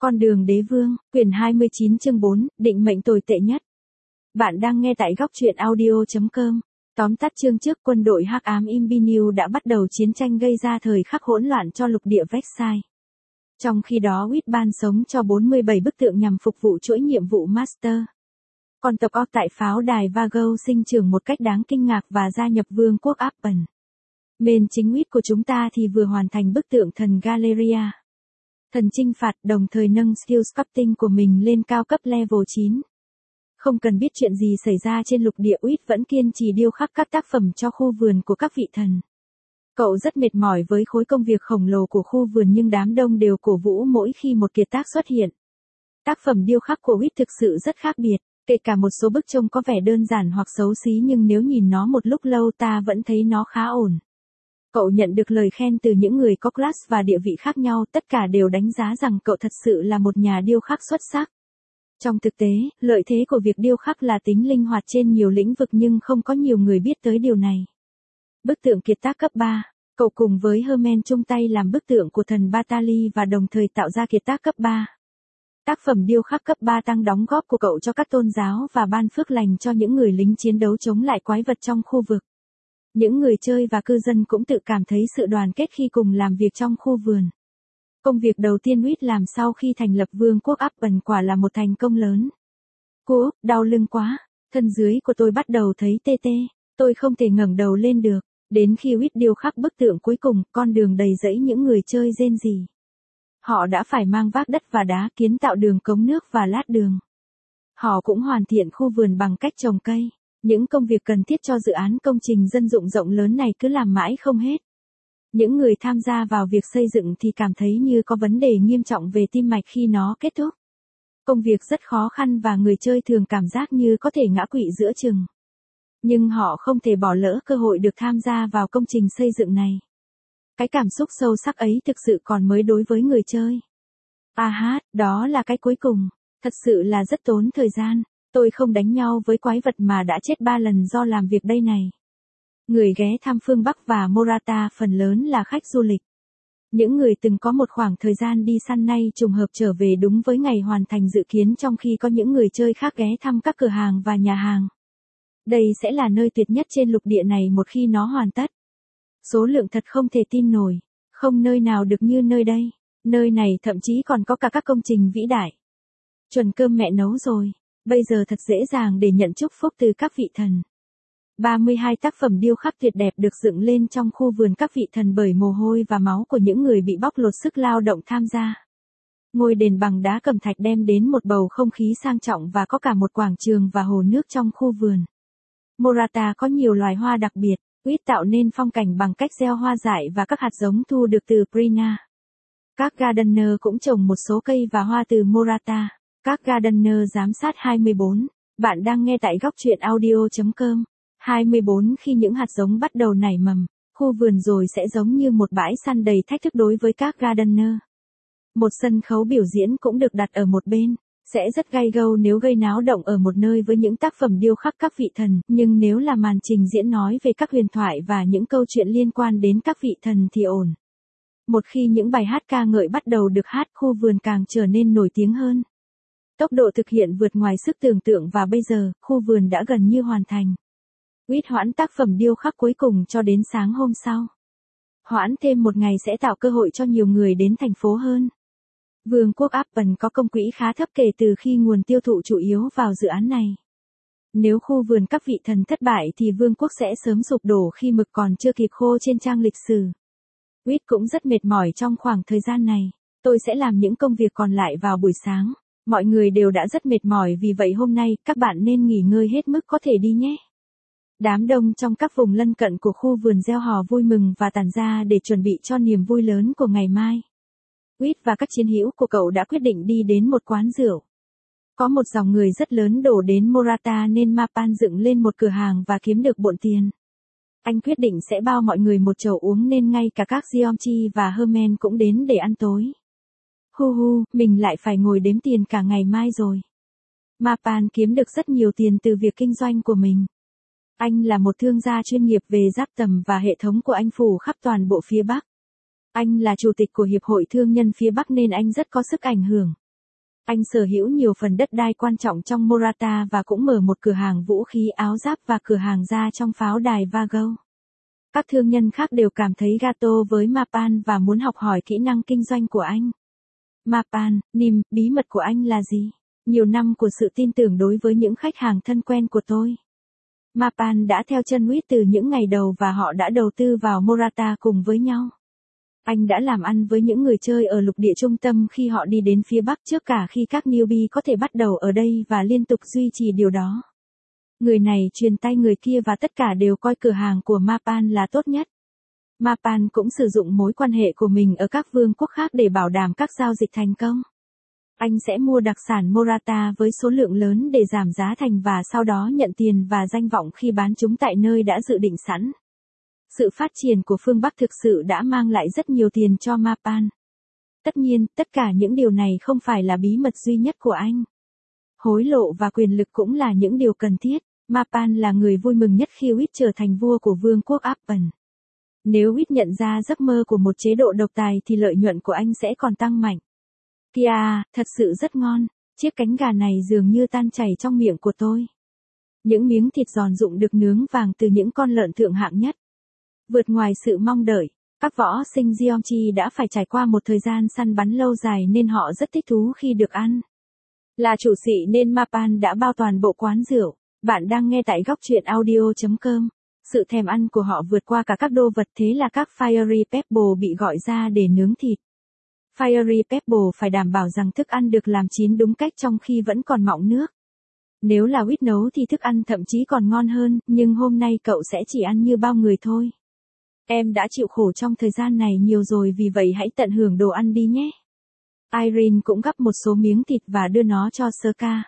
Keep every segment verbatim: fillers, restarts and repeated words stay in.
Con đường đế vương, quyển hai mươi chín chương bốn, định mệnh tồi tệ nhất. Bạn đang nghe tại góc truyện audio chấm com. Tóm tắt chương trước, quân đội hắc ám Imbinew đã bắt đầu chiến tranh gây ra thời khắc hỗn loạn cho lục địa Vexai. Trong khi đó Whit ban sống cho bốn mươi bảy bức tượng nhằm phục vụ chuỗi nhiệm vụ Master. Còn tộc Orc tại pháo đài Vago sinh trưởng một cách đáng kinh ngạc và gia nhập vương quốc Appen. Mền chính Whit của chúng ta thì vừa hoàn thành bức tượng thần Galeria. Thần chinh phạt, đồng thời nâng skill sculpting của mình lên cao cấp level chín. Không cần biết chuyện gì xảy ra trên lục địa, Whit vẫn kiên trì điêu khắc các tác phẩm cho khu vườn của các vị thần. Cậu rất mệt mỏi với khối công việc khổng lồ của khu vườn, nhưng đám đông đều cổ vũ mỗi khi một kiệt tác xuất hiện. Tác phẩm điêu khắc của Whit thực sự rất khác biệt, kể cả một số bức trông có vẻ đơn giản hoặc xấu xí, nhưng nếu nhìn nó một lúc lâu ta vẫn thấy nó khá ổn. Cậu nhận được lời khen từ những người có class và địa vị khác nhau, tất cả đều đánh giá rằng cậu thật sự là một nhà điêu khắc xuất sắc. Trong thực tế, lợi thế của việc điêu khắc là tính linh hoạt trên nhiều lĩnh vực, nhưng không có nhiều người biết tới điều này. Bức tượng kiệt tác cấp ba, cậu cùng với Hermen chung tay làm bức tượng của thần Batali và đồng thời tạo ra kiệt tác cấp ba. Tác phẩm điêu khắc cấp ba tăng đóng góp của cậu cho các tôn giáo và ban phước lành cho những người lính chiến đấu chống lại quái vật trong khu vực. Những người chơi và cư dân cũng tự cảm thấy sự đoàn kết khi cùng làm việc trong khu vườn. Công việc đầu tiên Whit làm sau khi thành lập vương quốc Appen quả là một thành công lớn. Cô, đau lưng quá, thân dưới của tôi bắt đầu thấy tê tê, tôi không thể ngẩng đầu lên được. Đến khi Whit điêu khắc bức tượng cuối cùng, con đường đầy rẫy những người chơi rên rỉ. Họ đã phải mang vác đất và đá kiến tạo đường cống nước và lát đường. Họ cũng hoàn thiện khu vườn bằng cách trồng cây. Những công việc cần thiết cho dự án công trình dân dụng rộng lớn này cứ làm mãi không hết. Những người tham gia vào việc xây dựng thì cảm thấy như có vấn đề nghiêm trọng về tim mạch khi nó kết thúc. Công việc rất khó khăn và người chơi thường cảm giác như có thể ngã quỵ giữa chừng. Nhưng họ không thể bỏ lỡ cơ hội được tham gia vào công trình xây dựng này. Cái cảm xúc sâu sắc ấy thực sự còn mới đối với người chơi. À hát, đó là cái cuối cùng. Thật sự là rất tốn thời gian. Tôi không đánh nhau với quái vật mà đã chết ba lần do làm việc đây này. Người ghé thăm phương Bắc và Morata phần lớn là khách du lịch. Những người từng có một khoảng thời gian đi săn nay trùng hợp trở về đúng với ngày hoàn thành dự kiến, trong khi có những người chơi khác ghé thăm các cửa hàng và nhà hàng. Đây sẽ là nơi tuyệt nhất trên lục địa này một khi nó hoàn tất. Số lượng thật không thể tin nổi. Không nơi nào được như nơi đây. Nơi này thậm chí còn có cả các công trình vĩ đại. Chuẩn cơm mẹ nấu rồi. Bây giờ thật dễ dàng để nhận chúc phúc từ các vị thần. ba mươi hai tác phẩm điêu khắc tuyệt đẹp được dựng lên trong khu vườn các vị thần bởi mồ hôi và máu của những người bị bóc lột sức lao động tham gia. Ngôi đền bằng đá cẩm thạch đem đến một bầu không khí sang trọng và có cả một quảng trường và hồ nước trong khu vườn. Morata có nhiều loài hoa đặc biệt, Whit tạo nên phong cảnh bằng cách gieo hoa dại và các hạt giống thu được từ Prina. Các gardener cũng trồng một số cây và hoa từ Morata. Các gardener giám sát hai mươi bốn. Bạn đang nghe tại góc truyện audio chấm com. hai mươi bốn Khi những hạt giống bắt đầu nảy mầm, khu vườn rồi sẽ giống như một bãi săn đầy thách thức đối với các gardener. Một sân khấu biểu diễn cũng được đặt ở một bên. Sẽ rất gay go nếu gây náo động ở một nơi với những tác phẩm điêu khắc các vị thần, nhưng nếu là màn trình diễn nói về các huyền thoại và những câu chuyện liên quan đến các vị thần thì ổn. Một khi những bài hát ca ngợi bắt đầu được hát, khu vườn càng trở nên nổi tiếng hơn. Tốc độ thực hiện vượt ngoài sức tưởng tượng và bây giờ, khu vườn đã gần như hoàn thành. Whit hoãn tác phẩm điêu khắc cuối cùng cho đến sáng hôm sau. Hoãn thêm một ngày sẽ tạo cơ hội cho nhiều người đến thành phố hơn. Vương quốc Appen có công quỹ khá thấp kể từ khi nguồn tiêu thụ chủ yếu vào dự án này. Nếu khu vườn các vị thần thất bại thì vương quốc sẽ sớm sụp đổ khi mực còn chưa kịp khô trên trang lịch sử. Whit cũng rất mệt mỏi trong khoảng thời gian này. Tôi sẽ làm những công việc còn lại vào buổi sáng. Mọi người đều đã rất mệt mỏi, vì vậy hôm nay các bạn nên nghỉ ngơi hết mức có thể đi nhé. Đám đông trong các vùng lân cận của khu vườn reo hò vui mừng và tản ra để chuẩn bị cho niềm vui lớn của ngày mai. Whit và các chiến hữu của cậu đã quyết định đi đến một quán rượu. Có một dòng người rất lớn đổ đến Morata nên Mapan dựng lên một cửa hàng và kiếm được bộn tiền. Anh quyết định sẽ bao mọi người một chầu uống nên ngay cả các Giomchi và Hermen cũng đến để ăn tối. Hu hu, mình lại phải ngồi đếm tiền cả ngày mai rồi. Mapan kiếm được rất nhiều tiền từ việc kinh doanh của mình. Anh là một thương gia chuyên nghiệp về giáp tầm và hệ thống của anh phủ khắp toàn bộ phía Bắc. Anh là chủ tịch của Hiệp hội Thương nhân phía Bắc nên anh rất có sức ảnh hưởng. Anh sở hữu nhiều phần đất đai quan trọng trong Morata và cũng mở một cửa hàng vũ khí áo giáp và cửa hàng da trong pháo đài Vago. Các thương nhân khác đều cảm thấy gato với Mapan và muốn học hỏi kỹ năng kinh doanh của anh. Mapan, Nim, bí mật của anh là gì? Nhiều năm của sự tin tưởng đối với những khách hàng thân quen của tôi. Mapan đã theo chân Witt từ những ngày đầu và họ đã đầu tư vào Morata cùng với nhau. Anh đã làm ăn với những người chơi ở lục địa trung tâm khi họ đi đến phía Bắc trước cả khi các newbie có thể bắt đầu ở đây và liên tục duy trì điều đó. Người này truyền tay người kia và tất cả đều coi cửa hàng của Mapan là tốt nhất. Mapan cũng sử dụng mối quan hệ của mình ở các vương quốc khác để bảo đảm các giao dịch thành công. Anh sẽ mua đặc sản Morata với số lượng lớn để giảm giá thành và sau đó nhận tiền và danh vọng khi bán chúng tại nơi đã dự định sẵn. Sự phát triển của phương Bắc thực sự đã mang lại rất nhiều tiền cho Mapan. Tất nhiên, tất cả những điều này không phải là bí mật duy nhất của anh. Hối lộ và quyền lực cũng là những điều cần thiết. Mapan là người vui mừng nhất khi Witt trở thành vua của vương quốc Appen. Nếu Witt nhận ra giấc mơ của một chế độ độc tài thì lợi nhuận của anh sẽ còn tăng mạnh. Kìa, thật sự rất ngon, chiếc cánh gà này dường như tan chảy trong miệng của tôi. Những miếng thịt giòn rụng được nướng vàng từ những con lợn thượng hạng nhất. Vượt ngoài sự mong đợi, các võ sinh Giomchi đã phải trải qua một thời gian săn bắn lâu dài nên họ rất thích thú khi được ăn. Là chủ sĩ nên Mapan đã bao toàn bộ quán rượu. Bạn đang nghe tại góc truyện audio chấm com. Sự thèm ăn của họ vượt qua cả các đô vật, thế là các Fiery Pebble bị gọi ra để nướng thịt. Fiery Pebble phải đảm bảo rằng thức ăn được làm chín đúng cách trong khi vẫn còn mọng nước. Nếu là Witt nấu thì thức ăn thậm chí còn ngon hơn, nhưng hôm nay cậu sẽ chỉ ăn như bao người thôi. Em đã chịu khổ trong thời gian này nhiều rồi, vì vậy hãy tận hưởng đồ ăn đi nhé. Irene cũng gắp một số miếng thịt và đưa nó cho Serka.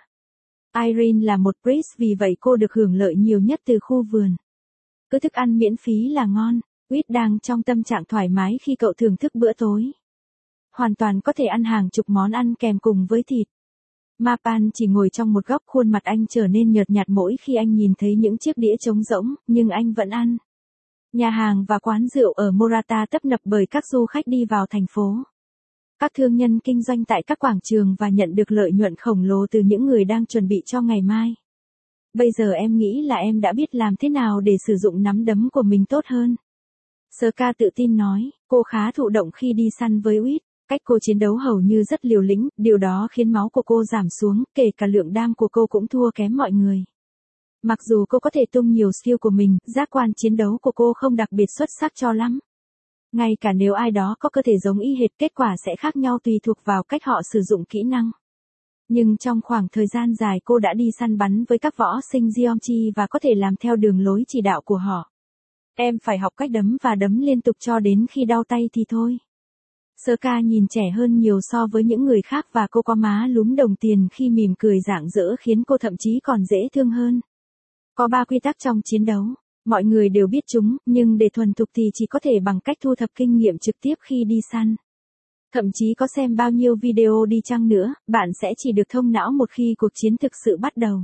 Irene là một priest, vì vậy cô được hưởng lợi nhiều nhất từ khu vườn. Cứ thức ăn miễn phí là ngon. Witt đang trong tâm trạng thoải mái khi cậu thưởng thức bữa tối. Hoàn toàn có thể ăn hàng chục món ăn kèm cùng với thịt. Mapan chỉ ngồi trong một góc, khuôn mặt anh trở nên nhợt nhạt mỗi khi anh nhìn thấy những chiếc đĩa trống rỗng, nhưng anh vẫn ăn. Nhà hàng và quán rượu ở Morata tấp nập bởi các du khách đi vào thành phố. Các thương nhân kinh doanh tại các quảng trường và nhận được lợi nhuận khổng lồ từ những người đang chuẩn bị cho ngày mai. Bây giờ em nghĩ là em đã biết làm thế nào để sử dụng nắm đấm của mình tốt hơn. Serka tự tin nói, cô khá thụ động khi đi săn với Witt. Cách cô chiến đấu hầu như rất liều lĩnh, điều đó khiến máu của cô giảm xuống, kể cả lượng đam của cô cũng thua kém mọi người. Mặc dù cô có thể tung nhiều skill của mình, giác quan chiến đấu của cô không đặc biệt xuất sắc cho lắm. Ngay cả nếu ai đó có cơ thể giống y hệt, kết quả sẽ khác nhau tùy thuộc vào cách họ sử dụng kỹ năng. Nhưng trong khoảng thời gian dài cô đã đi săn bắn với các võ sinh Giomchi và có thể làm theo đường lối chỉ đạo của họ. Em phải học cách đấm và đấm liên tục cho đến khi đau tay thì thôi. Serka nhìn trẻ hơn nhiều so với những người khác và cô có má lúm đồng tiền khi mỉm cười rạng rỡ khiến cô thậm chí còn dễ thương hơn. Có ba quy tắc trong chiến đấu. Mọi người đều biết chúng, nhưng để thuần thục thì chỉ có thể bằng cách thu thập kinh nghiệm trực tiếp khi đi săn. Thậm chí có xem bao nhiêu video đi chăng nữa, bạn sẽ chỉ được thông não một khi cuộc chiến thực sự bắt đầu.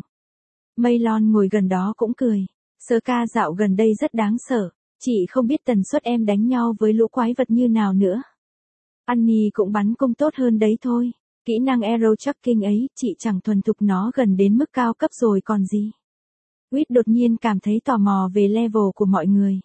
Maylon ngồi gần đó cũng cười. Serka dạo gần đây rất đáng sợ. Chị không biết tần suất em đánh nhau với lũ quái vật như nào nữa. Annie cũng bắn cung tốt hơn đấy thôi. Kỹ năng arrow tracking ấy, chị chẳng thuần thục nó gần đến mức cao cấp rồi còn gì. Witt đột nhiên cảm thấy tò mò về level của mọi người.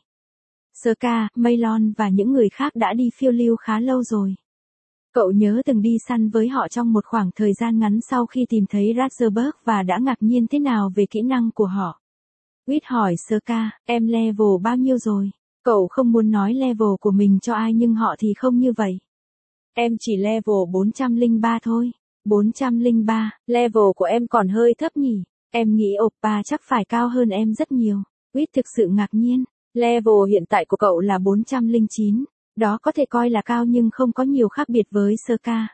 Serka, Maylon và những người khác đã đi phiêu lưu khá lâu rồi. Cậu nhớ từng đi săn với họ trong một khoảng thời gian ngắn sau khi tìm thấy Ratzeburg và đã ngạc nhiên thế nào về kỹ năng của họ. Witt hỏi Serka, em level bao nhiêu rồi? Cậu không muốn nói level của mình cho ai nhưng họ thì không như vậy. Em chỉ level bốn trăm lẻ ba thôi. bốn trăm lẻ ba, level của em còn hơi thấp nhỉ? Em nghĩ Oppa chắc phải cao hơn em rất nhiều. Witt thực sự ngạc nhiên. Level hiện tại của cậu là bốn trăm lẻ chín. Đó có thể coi là cao nhưng không có nhiều khác biệt với Serka.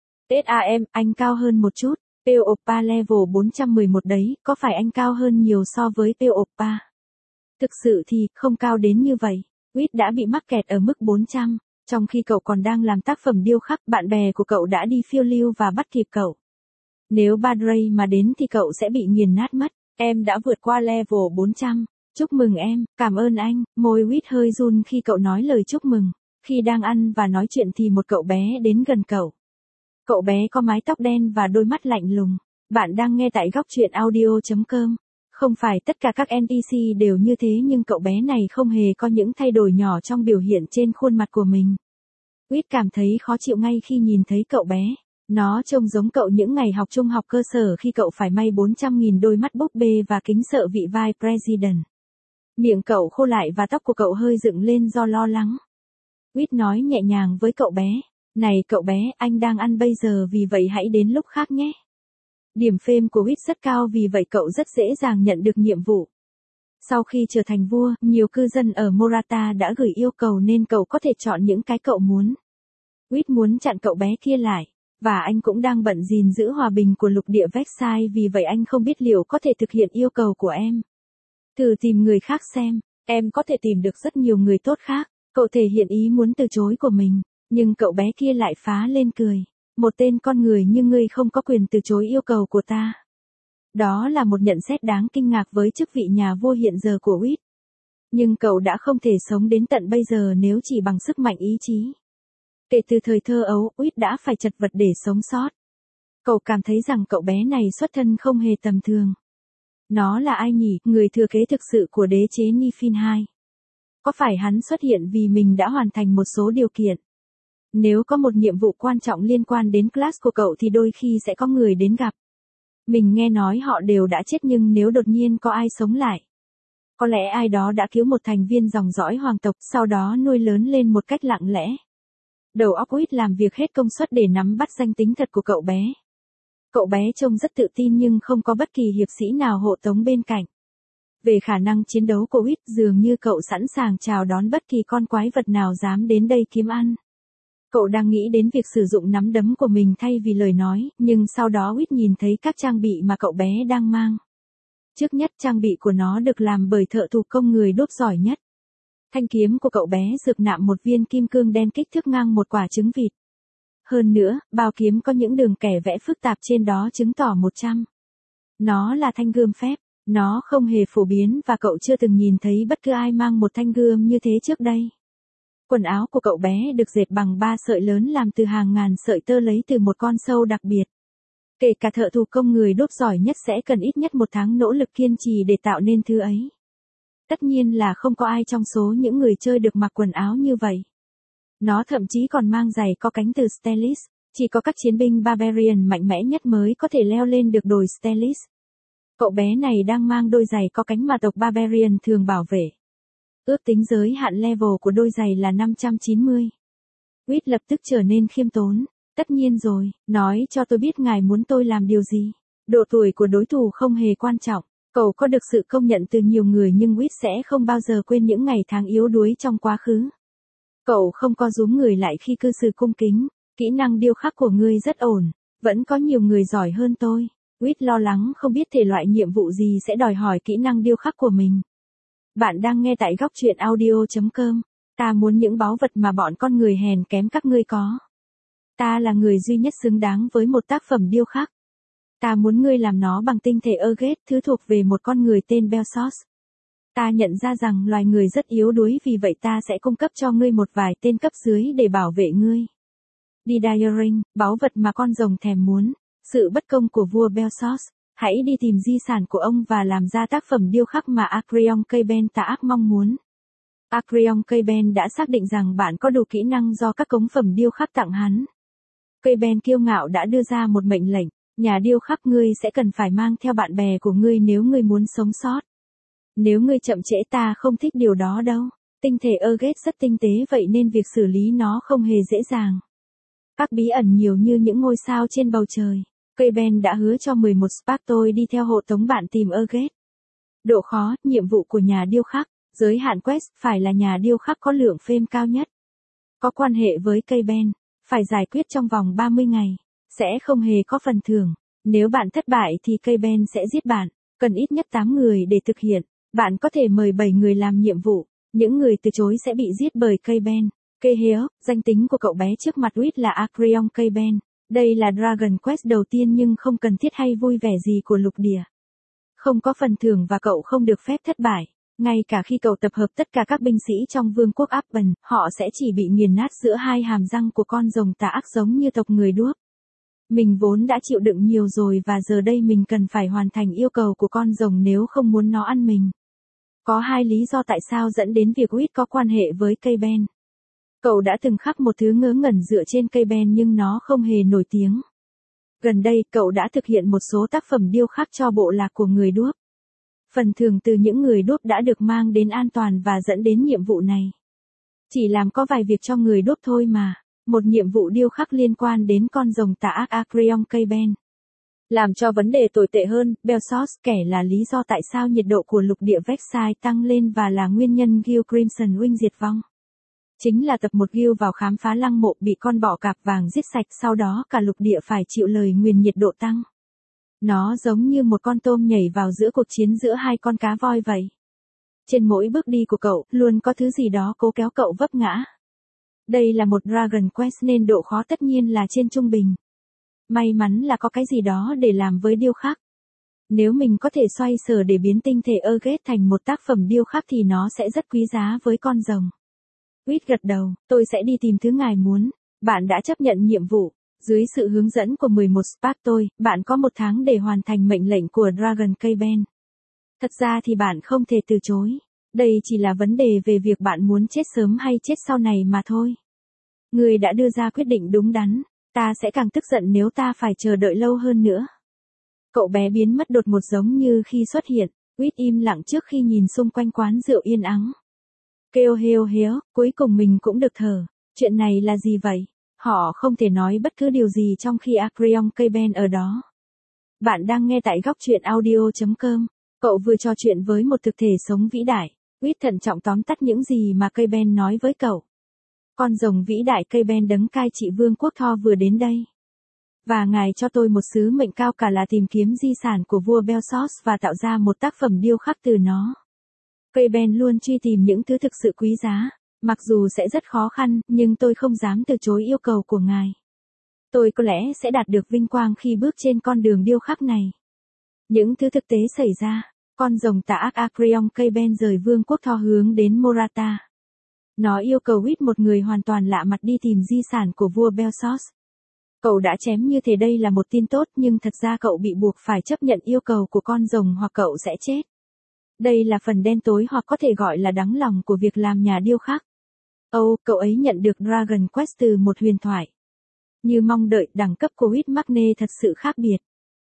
Sam, anh cao hơn một chút. Pale Oppa level bốn trăm mười một đấy, có phải anh cao hơn nhiều so với Pale Oppa? Thực sự thì, không cao đến như vậy. Witt đã bị mắc kẹt ở mức bốn trăm. Trong khi cậu còn đang làm tác phẩm điêu khắc, bạn bè của cậu đã đi phiêu lưu và bắt kịp cậu. Nếu Badray mà đến thì cậu sẽ bị nghiền nát mất. Em đã vượt qua level bốn trăm. Chúc mừng em, cảm ơn anh. Môi Witt hơi run khi cậu nói lời chúc mừng. Khi đang ăn và nói chuyện thì một cậu bé đến gần cậu. Cậu bé có mái tóc đen và đôi mắt lạnh lùng. Bạn đang nghe tại góc truyện audio chấm com. Không phải tất cả các en pê xê đều như thế nhưng cậu bé này không hề có những thay đổi nhỏ trong biểu hiện trên khuôn mặt của mình. Quýt cảm thấy khó chịu ngay khi nhìn thấy cậu bé. Nó trông giống cậu những ngày học trung học cơ sở khi cậu phải may bốn trăm nghìn đôi mắt búp bê và kính sợ vị vai president. Miệng cậu khô lại và tóc của cậu hơi dựng lên do lo lắng. Quýt nói nhẹ nhàng với cậu bé. Này cậu bé, anh đang ăn bây giờ vì vậy hãy đến lúc khác nhé. Điểm phêm của Quýt rất cao vì vậy cậu rất dễ dàng nhận được nhiệm vụ. Sau khi trở thành vua, nhiều cư dân ở Morata đã gửi yêu cầu nên cậu có thể chọn những cái cậu muốn. Quýt muốn chặn cậu bé kia lại, và anh cũng đang bận gìn giữ hòa bình của lục địa Versailles vì vậy anh không biết liệu có thể thực hiện yêu cầu của em. Thử tìm người khác xem, em có thể tìm được rất nhiều người tốt khác. Cậu thể hiện ý muốn từ chối của mình, nhưng cậu bé kia lại phá lên cười. Một tên con người như ngươi không có quyền từ chối yêu cầu của ta. Đó là một nhận xét đáng kinh ngạc với chức vị nhà vua hiện giờ của Quýt. Nhưng cậu đã không thể sống đến tận bây giờ nếu chỉ bằng sức mạnh ý chí. Kể từ thời thơ ấu, Quýt đã phải chật vật để sống sót. Cậu cảm thấy rằng cậu bé này xuất thân không hề tầm thường. Nó là ai nhỉ, người thừa kế thực sự của đế chế Nifin hai? Có phải hắn xuất hiện vì mình đã hoàn thành một số điều kiện? Nếu có một nhiệm vụ quan trọng liên quan đến class của cậu thì đôi khi sẽ có người đến gặp. Mình nghe nói họ đều đã chết nhưng nếu đột nhiên có ai sống lại. Có lẽ ai đó đã cứu một thành viên dòng dõi hoàng tộc sau đó nuôi lớn lên một cách lặng lẽ. Đầu óc Quýt làm việc hết công suất để nắm bắt danh tính thật của cậu bé. Cậu bé trông rất tự tin nhưng không có bất kỳ hiệp sĩ nào hộ tống bên cạnh. Về khả năng chiến đấu của Quýt dường như cậu sẵn sàng chào đón bất kỳ con quái vật nào dám đến đây kiếm ăn. Cậu đang nghĩ đến việc sử dụng nắm đấm của mình thay vì lời nói, nhưng sau đó Quýt nhìn thấy các trang bị mà cậu bé đang mang. Trước nhất trang bị của nó được làm bởi thợ thủ công người đúc giỏi nhất. Thanh kiếm của cậu bé rực nạm một viên kim cương đen kích thước ngang một quả trứng vịt. Hơn nữa, bao kiếm có những đường kẻ vẽ phức tạp trên đó chứng tỏ một trăm. Nó là thanh gươm phép. Nó không hề phổ biến và cậu chưa từng nhìn thấy bất cứ ai mang một thanh gươm như thế trước đây. Quần áo của cậu bé được dệt bằng ba sợi lớn làm từ hàng ngàn sợi tơ lấy từ một con sâu đặc biệt. Kể cả thợ thủ công người đúc giỏi nhất sẽ cần ít nhất một tháng nỗ lực kiên trì để tạo nên thứ ấy. Tất nhiên là không có ai trong số những người chơi được mặc quần áo như vậy. Nó thậm chí còn mang giày có cánh từ Stellis, chỉ có các chiến binh Barbarian mạnh mẽ nhất mới có thể leo lên được đồi Stellis. Cậu bé này đang mang đôi giày có cánh mà tộc Barbarian thường bảo vệ. Ước tính giới hạn level của đôi giày là năm trăm chín mươi. Quýt lập tức trở nên khiêm tốn. Tất nhiên rồi, nói cho tôi biết ngài muốn tôi làm điều gì. Độ tuổi của đối thủ không hề quan trọng. Cậu có được sự công nhận từ nhiều người nhưng Quýt sẽ không bao giờ quên những ngày tháng yếu đuối trong quá khứ. Cậu không co rúm người lại khi cư xử cung kính. Kỹ năng điêu khắc của ngươi rất ổn. Vẫn có nhiều người giỏi hơn tôi. Quýt lo lắng không biết thể loại nhiệm vụ gì sẽ đòi hỏi kỹ năng điêu khắc của mình. Bạn đang nghe tại góc truyện audio chấm com. Ta muốn những báu vật mà bọn con người hèn kém các ngươi có. Ta là người duy nhất xứng đáng với một tác phẩm điêu khắc. Ta muốn ngươi làm nó bằng tinh thể Erget, thứ thuộc về một con người tên Belsos. Ta nhận ra rằng loài người rất yếu đuối vì vậy ta sẽ cung cấp cho ngươi một vài tên cấp dưới để bảo vệ ngươi. Didiering, báu vật mà con rồng thèm muốn. Sự bất công của vua Belsos. Hãy đi tìm di sản của ông và làm ra tác phẩm điêu khắc mà Acreon Kayben tà ác mong muốn. Acreon Kayben đã xác định rằng bạn có đủ kỹ năng do các cống phẩm điêu khắc tặng hắn. Kayben kiêu ngạo đã đưa ra một mệnh lệnh. Nhà điêu khắc ngươi sẽ cần phải mang theo bạn bè của ngươi nếu ngươi muốn sống sót. Nếu ngươi chậm trễ ta không thích điều đó đâu. Tinh thể Erget rất tinh tế vậy nên việc xử lý nó không hề dễ dàng. Các bí ẩn nhiều như những ngôi sao trên bầu trời. Kayben đã hứa cho mười một Spartoi đi theo hộ tống bạn tìm Erget. Độ khó, nhiệm vụ của nhà điêu khắc, giới hạn quest, phải là nhà điêu khắc có lượng phêm cao nhất. Có quan hệ với Kayben, phải giải quyết trong vòng ba mươi ngày, sẽ không hề có phần thưởng. Nếu bạn thất bại thì Kayben sẽ giết bạn, cần ít nhất tám người để thực hiện. Bạn có thể mời bảy người làm nhiệm vụ, những người từ chối sẽ bị giết bởi Kayben. Keheo, danh tính của cậu bé trước mặt Quýt là Acreon Kayben. Đây là Dragon Quest đầu tiên nhưng không cần thiết hay vui vẻ gì của lục địa. Không có phần thưởng và cậu không được phép thất bại. Ngay cả khi cậu tập hợp tất cả các binh sĩ trong vương quốc Appen, họ sẽ chỉ bị nghiền nát giữa hai hàm răng của con rồng tà ác giống như tộc người đuốc. Mình vốn đã chịu đựng nhiều rồi và giờ đây mình cần phải hoàn thành yêu cầu của con rồng nếu không muốn nó ăn mình. Có hai lý do tại sao dẫn đến việc Whit có quan hệ với cây ben. Cậu đã từng khắc một thứ ngớ ngẩn dựa trên cây ben nhưng nó không hề nổi tiếng. Gần đây, cậu đã thực hiện một số tác phẩm điêu khắc cho bộ lạc của người đuốc. Phần thưởng từ những người đuốc đã được mang đến an toàn và dẫn đến nhiệm vụ này. Chỉ làm có vài việc cho người đuốc thôi mà. Một nhiệm vụ điêu khắc liên quan đến con rồng tà ác Acreon cây ben. Làm cho vấn đề tồi tệ hơn, Belsos kể là lý do tại sao nhiệt độ của lục địa Vexai tăng lên và là nguyên nhân Gil Crimson Wing diệt vong. Chính là tập một Gil vào khám phá lăng mộ bị con bọ cạp vàng giết sạch, sau đó cả lục địa phải chịu lời nguyền nhiệt độ tăng. Nó giống như một con tôm nhảy vào giữa cuộc chiến giữa hai con cá voi vậy. Trên mỗi bước đi của cậu, luôn có thứ gì đó cố kéo cậu vấp ngã. Đây là một Dragon Quest nên độ khó tất nhiên là trên trung bình. May mắn là có cái gì đó để làm với điêu khắc. Nếu mình có thể xoay sở để biến tinh thể Urget thành một tác phẩm điêu khắc thì nó sẽ rất quý giá với con rồng. Whit gật đầu, tôi sẽ đi tìm thứ ngài muốn. Bạn đã chấp nhận nhiệm vụ. Dưới sự hướng dẫn của mười một Spark tôi, bạn có một tháng để hoàn thành mệnh lệnh của Dragon cây ben. Thật ra thì bạn không thể từ chối. Đây chỉ là vấn đề về việc bạn muốn chết sớm hay chết sau này mà thôi. Người đã đưa ra quyết định đúng đắn. Ta sẽ càng tức giận nếu ta phải chờ đợi lâu hơn nữa. Cậu bé biến mất đột ngột giống như khi xuất hiện. Whit im lặng trước khi nhìn xung quanh quán rượu yên ắng. Kêu heo héo, cuối cùng mình cũng được thở. Chuyện này là gì vậy? Họ không thể nói bất cứ điều gì trong khi Acreon cây ben ở đó. Bạn đang nghe tại góc truyện audio chấm com. Cậu vừa trò chuyện với một thực thể sống vĩ đại. Whit thận trọng tóm tắt những gì mà cây ben nói với cậu. Con rồng vĩ đại cây ben đấng cai trị vương quốc Thor vừa đến đây. Và ngài cho tôi một sứ mệnh cao cả là tìm kiếm di sản của vua Belsos và tạo ra một tác phẩm điêu khắc từ nó. Cây ben luôn truy tìm những thứ thực sự quý giá. Mặc dù sẽ rất khó khăn, nhưng tôi không dám từ chối yêu cầu của ngài. Tôi có lẽ sẽ đạt được vinh quang khi bước trên con đường điêu khắc này. Những thứ thực tế xảy ra, con rồng tà ác Acreon cây ben rời vương quốc Thor hướng đến Morata. Nó yêu cầu Whit, một người hoàn toàn lạ mặt, đi tìm di sản của vua Belsos. Cậu đã chém như thế đây là một tin tốt, nhưng thật ra cậu bị buộc phải chấp nhận yêu cầu của con rồng hoặc cậu sẽ chết. Đây là phần đen tối hoặc có thể gọi là đắng lòng của việc làm nhà điêu khắc. Âu, oh, cậu ấy nhận được Dragon Quest từ một huyền thoại. Như mong đợi, đẳng cấp của Whit Magne thật sự khác biệt.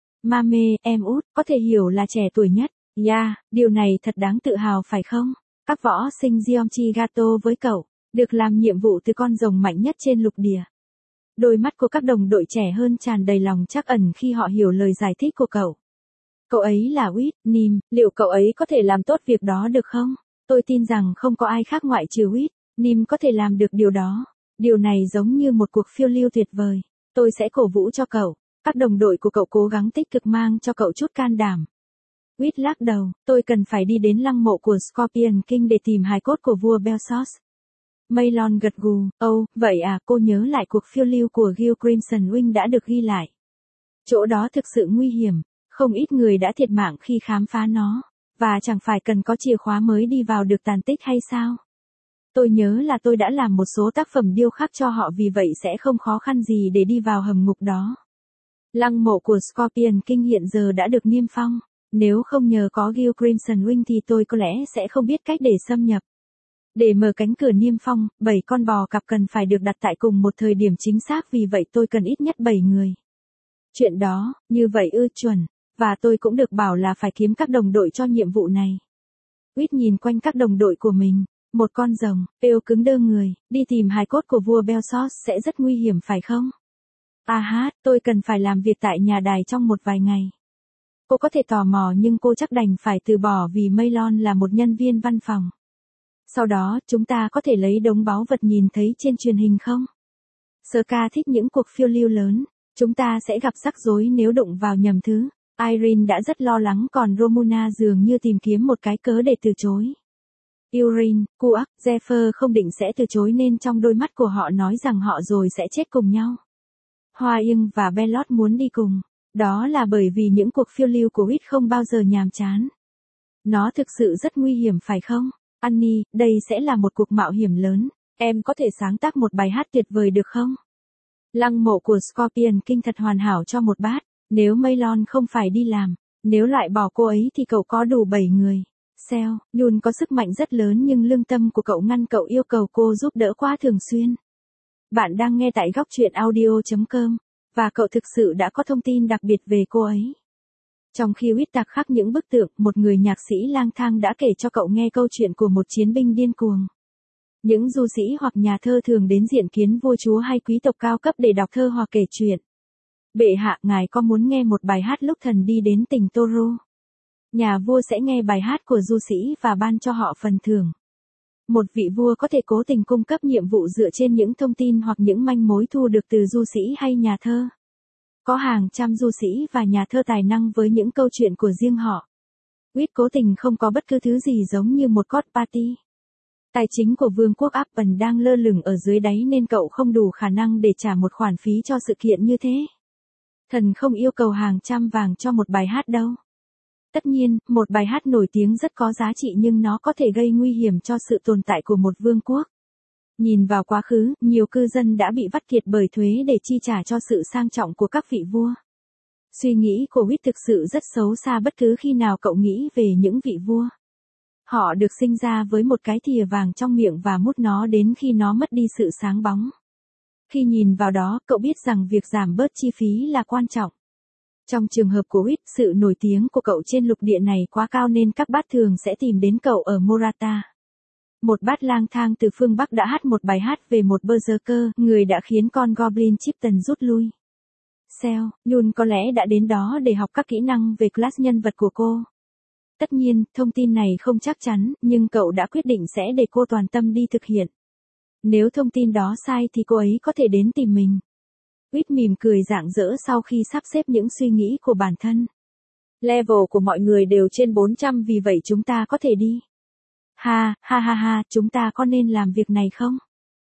Mame, em út, có thể hiểu là trẻ tuổi nhất. Yeah, điều này thật đáng tự hào phải không? Các võ sinh Giomchi Gato với cậu, được làm nhiệm vụ từ con rồng mạnh nhất trên lục địa. Đôi mắt của các đồng đội trẻ hơn tràn đầy lòng trắc ẩn khi họ hiểu lời giải thích của cậu. Cậu ấy là Whit, Nim, liệu cậu ấy có thể làm tốt việc đó được không? Tôi tin rằng không có ai khác ngoại trừ Whit, Nim có thể làm được điều đó. Điều này giống như một cuộc phiêu lưu tuyệt vời. Tôi sẽ cổ vũ cho cậu. Các đồng đội của cậu cố gắng tích cực mang cho cậu chút can đảm. Whit lắc đầu, tôi cần phải đi đến lăng mộ của Scorpion King để tìm hài cốt của vua Belsos. Maylon gật gù, âu, oh, vậy à, cô nhớ lại cuộc phiêu lưu của Gil Crimson Wing đã được ghi lại. Chỗ đó thực sự nguy hiểm, không ít người đã thiệt mạng khi khám phá nó, và chẳng phải cần có chìa khóa mới đi vào được tàn tích hay sao? Tôi nhớ là tôi đã làm một số tác phẩm điêu khắc cho họ, vì vậy sẽ không khó khăn gì để đi vào hầm ngục đó. Lăng mộ của Scorpion King hiện giờ đã được niêm phong. Nếu không nhờ có Gil Crimson Wing thì tôi có lẽ sẽ không biết cách để xâm nhập. Để mở cánh cửa niêm phong, bảy con bò cặp cần phải được đặt tại cùng một thời điểm chính xác, vì vậy tôi cần ít nhất bảy người. Chuyện đó, như vậy ư? Chuẩn, và tôi cũng được bảo là phải kiếm các đồng đội cho nhiệm vụ này. Whit nhìn quanh các đồng đội của mình, một con rồng, êu cứng đơ người, đi tìm hài cốt của vua Belsos sẽ rất nguy hiểm phải không? À hát, tôi cần phải làm việc tại nhà đài trong một vài ngày. Cô có thể tò mò nhưng cô chắc đành phải từ bỏ vì Maylon là một nhân viên văn phòng. Sau đó, chúng ta có thể lấy đống báu vật nhìn thấy trên truyền hình không? Ska thích những cuộc phiêu lưu lớn. Chúng ta sẽ gặp rắc rối nếu đụng vào nhầm thứ. Irene đã rất lo lắng, còn Romuna dường như tìm kiếm một cái cớ để từ chối. Irene, Kuak, Zephyr không định sẽ từ chối nên trong đôi mắt của họ nói rằng họ rồi sẽ chết cùng nhau. Hoa Yên và Bellot muốn đi cùng. Đó là bởi vì những cuộc phiêu lưu của Whit không bao giờ nhàm chán. Nó thực sự rất nguy hiểm phải không? Annie, đây sẽ là một cuộc mạo hiểm lớn. Em có thể sáng tác một bài hát tuyệt vời được không? Lăng mộ của Scorpion King thật hoàn hảo cho một bát, nếu Maylon không phải đi làm, nếu loại bỏ cô ấy thì cậu có đủ bảy người. Seo, Yun có sức mạnh rất lớn nhưng lương tâm của cậu ngăn cậu yêu cầu cô giúp đỡ quá thường xuyên. Bạn đang nghe tại góc truyện audio chấm com, và cậu thực sự đã có thông tin đặc biệt về cô ấy. Trong khi Whit đặc khắc những bức tượng, một người nhạc sĩ lang thang đã kể cho cậu nghe câu chuyện của một chiến binh điên cuồng. Những du sĩ hoặc nhà thơ thường đến diện kiến vua chúa hay quý tộc cao cấp để đọc thơ hoặc kể chuyện. Bệ hạ, ngài có muốn nghe một bài hát lúc thần đi đến tỉnh Toro? Nhà vua sẽ nghe bài hát của du sĩ và ban cho họ phần thưởng. Một vị vua có thể cố tình cung cấp nhiệm vụ dựa trên những thông tin hoặc những manh mối thu được từ du sĩ hay nhà thơ. Có hàng trăm du sĩ và nhà thơ tài năng với những câu chuyện của riêng họ. Whit cố tình không có bất cứ thứ gì giống như một court party. Tài chính của vương quốc Appen đang lơ lửng ở dưới đáy nên cậu không đủ khả năng để trả một khoản phí cho sự kiện như thế. Thần không yêu cầu hàng trăm vàng cho một bài hát đâu. Tất nhiên, một bài hát nổi tiếng rất có giá trị nhưng nó có thể gây nguy hiểm cho sự tồn tại của một vương quốc. Nhìn vào quá khứ, nhiều cư dân đã bị vắt kiệt bởi thuế để chi trả cho sự sang trọng của các vị vua. Suy nghĩ của Whit thực sự rất xấu xa bất cứ khi nào cậu nghĩ về những vị vua. Họ được sinh ra với một cái thìa vàng trong miệng và mút nó đến khi nó mất đi sự sáng bóng. Khi nhìn vào đó, cậu biết rằng việc giảm bớt chi phí là quan trọng. Trong trường hợp của Whit, sự nổi tiếng của cậu trên lục địa này quá cao nên các bát thường sẽ tìm đến cậu ở Morata. Một bát lang thang từ phương Bắc đã hát một bài hát về một berserker, người đã khiến con Goblin Chieftain rút lui. Seo, Yun có lẽ đã đến đó để học các kỹ năng về class nhân vật của cô. Tất nhiên, thông tin này không chắc chắn, nhưng cậu đã quyết định sẽ để cô toàn tâm đi thực hiện. Nếu thông tin đó sai thì cô ấy có thể đến tìm mình. Whit mỉm cười rạng rỡ sau khi sắp xếp những suy nghĩ của bản thân. Level của mọi người đều trên bốn trăm vì vậy chúng ta có thể đi. Ha, ha ha ha, chúng ta có nên làm việc này không?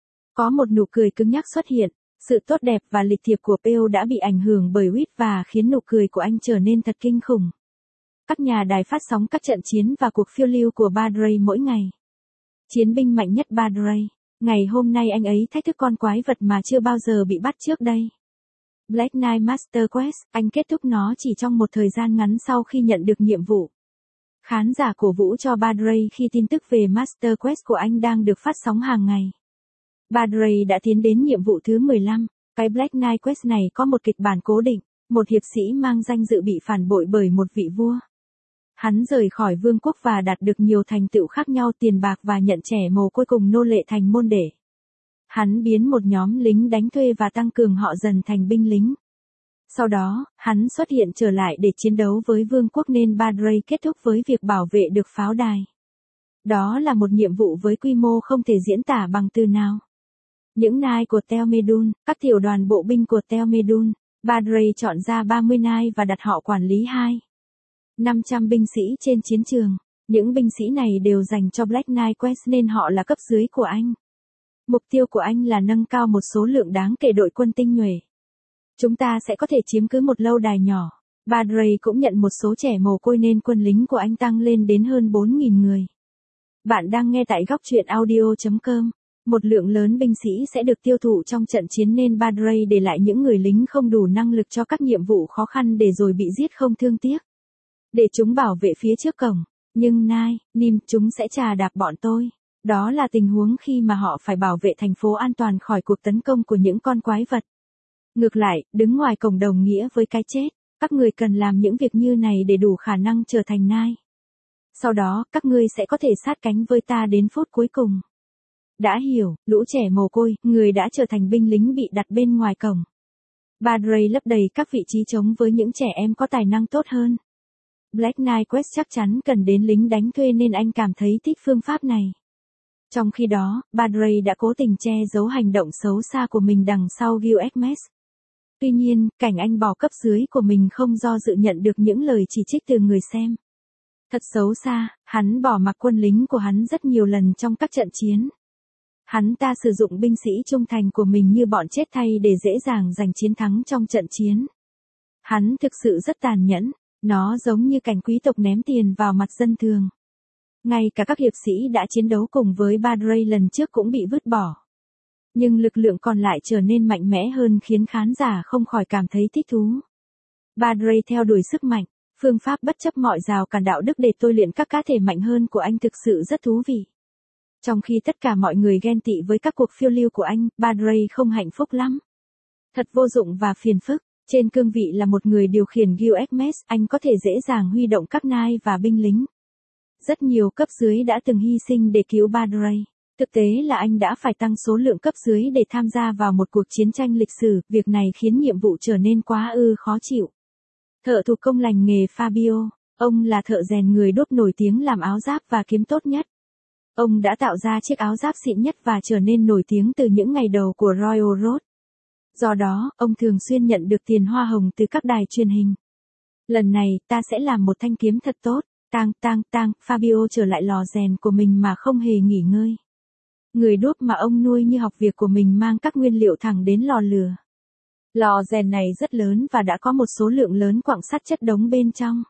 Có một nụ cười cứng nhắc xuất hiện, sự tốt đẹp và lịch thiệp của Peo đã bị ảnh hưởng bởi Whit và khiến nụ cười của anh trở nên thật kinh khủng. Các nhà đài phát sóng các trận chiến và cuộc phiêu lưu của Badray mỗi ngày. Chiến binh mạnh nhất Badray. Ngày hôm nay anh ấy thách thức con quái vật mà chưa bao giờ bị bắt trước đây. Black Knight Master Quest, anh kết thúc nó chỉ trong một thời gian ngắn sau khi nhận được nhiệm vụ. Khán giả cổ vũ cho Badray khi tin tức về Master Quest của anh đang được phát sóng hàng ngày. Badray đã tiến đến nhiệm vụ thứ mười lăm, cái Black Knight Quest này có một kịch bản cố định, một hiệp sĩ mang danh dự bị phản bội bởi một vị vua. Hắn rời khỏi vương quốc và đạt được nhiều thành tựu khác nhau, tiền bạc và nhận trẻ mồ côi cùng nô lệ thành môn đệ. Hắn biến một nhóm lính đánh thuê và tăng cường họ dần thành binh lính. Sau đó, hắn xuất hiện trở lại để chiến đấu với vương quốc nên Badray kết thúc với việc bảo vệ được pháo đài. Đó là một nhiệm vụ với quy mô không thể diễn tả bằng từ nào. Những nai của Telmedun, các tiểu đoàn bộ binh của Telmedun, Badray chọn ra ba mươi nai và đặt họ quản lý hai. năm trăm binh sĩ trên chiến trường. Những binh sĩ này đều dành cho Black Knight Quest nên họ là cấp dưới của anh. Mục tiêu của anh là nâng cao một số lượng đáng kể đội quân tinh nhuệ. Chúng ta sẽ có thể chiếm cứ một lâu đài nhỏ. Badray cũng nhận một số trẻ mồ côi nên quân lính của anh tăng lên đến hơn bốn nghìn người. Bạn đang nghe tại góc truyện audio chấm com. Một lượng lớn binh sĩ sẽ được tiêu thụ trong trận chiến nên Badray để lại những người lính không đủ năng lực cho các nhiệm vụ khó khăn để rồi bị giết không thương tiếc. Để chúng bảo vệ phía trước cổng. Nhưng Nai, Nim, chúng sẽ chà đạp bọn tôi. Đó là tình huống khi mà họ phải bảo vệ thành phố an toàn khỏi cuộc tấn công của những con quái vật. Ngược lại, đứng ngoài cổng đồng nghĩa với cái chết. Các người cần làm những việc như này để đủ khả năng trở thành Nai. Sau đó, các ngươi sẽ có thể sát cánh với ta đến phút cuối cùng. Đã hiểu, lũ trẻ mồ côi, người đã trở thành binh lính bị đặt bên ngoài cổng. Badray lấp đầy các vị trí trống với những trẻ em có tài năng tốt hơn. Black Knight Quest chắc chắn cần đến lính đánh thuê nên anh cảm thấy thích phương pháp này. Trong khi đó, Badray đã cố tình che giấu hành động xấu xa của mình đằng sau Gilgamesh. Tuy nhiên, cảnh anh bỏ cấp dưới của mình không do dự nhận được những lời chỉ trích từ người xem. Thật xấu xa, hắn bỏ mặc quân lính của hắn rất nhiều lần trong các trận chiến. Hắn ta sử dụng binh sĩ trung thành của mình như bọn chết thay để dễ dàng giành chiến thắng trong trận chiến. Hắn thực sự rất tàn nhẫn, nó giống như cảnh quý tộc ném tiền vào mặt dân thường. Ngay cả các hiệp sĩ đã chiến đấu cùng với Badray lần trước cũng bị vứt bỏ. Nhưng lực lượng còn lại trở nên mạnh mẽ hơn khiến khán giả không khỏi cảm thấy thích thú. Padre theo đuổi sức mạnh, phương pháp bất chấp mọi rào cản đạo đức để tôi luyện các cá thể mạnh hơn của anh thực sự rất thú vị. Trong khi tất cả mọi người ghen tị với các cuộc phiêu lưu của anh, Padre không hạnh phúc lắm. Thật vô dụng và phiền phức. Trên cương vị là một người điều khiển Gilgamesh, anh có thể dễ dàng huy động các nai và binh lính. Rất nhiều cấp dưới đã từng hy sinh để cứu Padre. Thực tế là anh đã phải tăng số lượng cấp dưới để tham gia vào một cuộc chiến tranh lịch sử, việc này khiến nhiệm vụ trở nên quá ư khó chịu. Thợ thủ công lành nghề Fabio, ông là thợ rèn người đốt nổi tiếng làm áo giáp và kiếm tốt nhất. Ông đã tạo ra chiếc áo giáp xịn nhất và trở nên nổi tiếng từ những ngày đầu của Royal Road. Do đó, ông thường xuyên nhận được tiền hoa hồng từ các đài truyền hình. Lần này, ta sẽ làm một thanh kiếm thật tốt. Tang tang tang, Fabio trở lại lò rèn của mình mà không hề nghỉ ngơi. Người đốt mà ông nuôi như học việc của mình mang các nguyên liệu thẳng đến lò lửa. Lò rèn này rất lớn và đã có một số lượng lớn quặng sắt chất đống bên trong.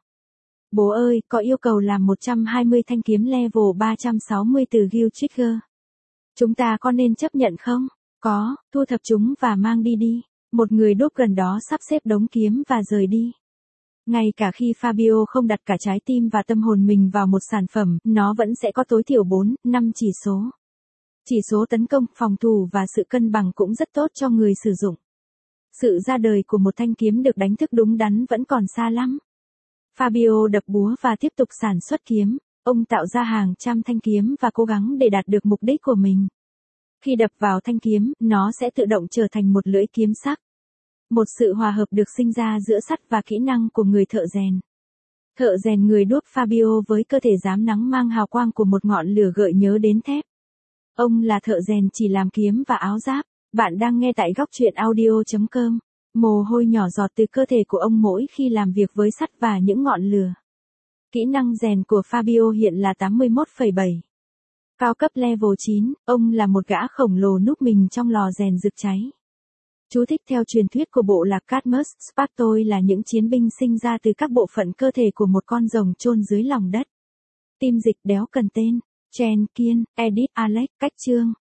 Bố ơi, có yêu cầu làm một trăm hai mươi thanh kiếm level ba trăm sáu mươi từ Guild Trigger. Chúng ta có nên chấp nhận không? Có, thu thập chúng và mang đi đi. Một người đốt gần đó sắp xếp đống kiếm và rời đi. Ngay cả khi Fabio không đặt cả trái tim và tâm hồn mình vào một sản phẩm, nó vẫn sẽ có tối thiểu bốn, năm chỉ số. Chỉ số tấn công, phòng thủ và sự cân bằng cũng rất tốt cho người sử dụng. Sự ra đời của một thanh kiếm được đánh thức đúng đắn vẫn còn xa lắm. Fabio đập búa và tiếp tục sản xuất kiếm. Ông tạo ra hàng trăm thanh kiếm và cố gắng để đạt được mục đích của mình. Khi đập vào thanh kiếm, nó sẽ tự động trở thành một lưỡi kiếm sắc. Một sự hòa hợp được sinh ra giữa sắt và kỹ năng của người thợ rèn. Thợ rèn người đốt Fabio với cơ thể rám nắng mang hào quang của một ngọn lửa gợi nhớ đến thép. Ông là thợ rèn chỉ làm kiếm và áo giáp. Bạn đang nghe tại góc truyện audio chấm com. Mồ hôi nhỏ giọt từ cơ thể của ông mỗi khi làm việc với sắt và những ngọn lửa. Kỹ năng rèn của Fabio hiện là tám mươi mốt phẩy bảy. Cao cấp level chín, ông là một gã khổng lồ núp mình trong lò rèn rực cháy. Chú thích theo truyền thuyết của bộ lạc Cadmus, Spartoi là những chiến binh sinh ra từ các bộ phận cơ thể của một con rồng chôn dưới lòng đất. Tim dịch đéo cần tên. Chen Kiên, Edit Alex, cách chương.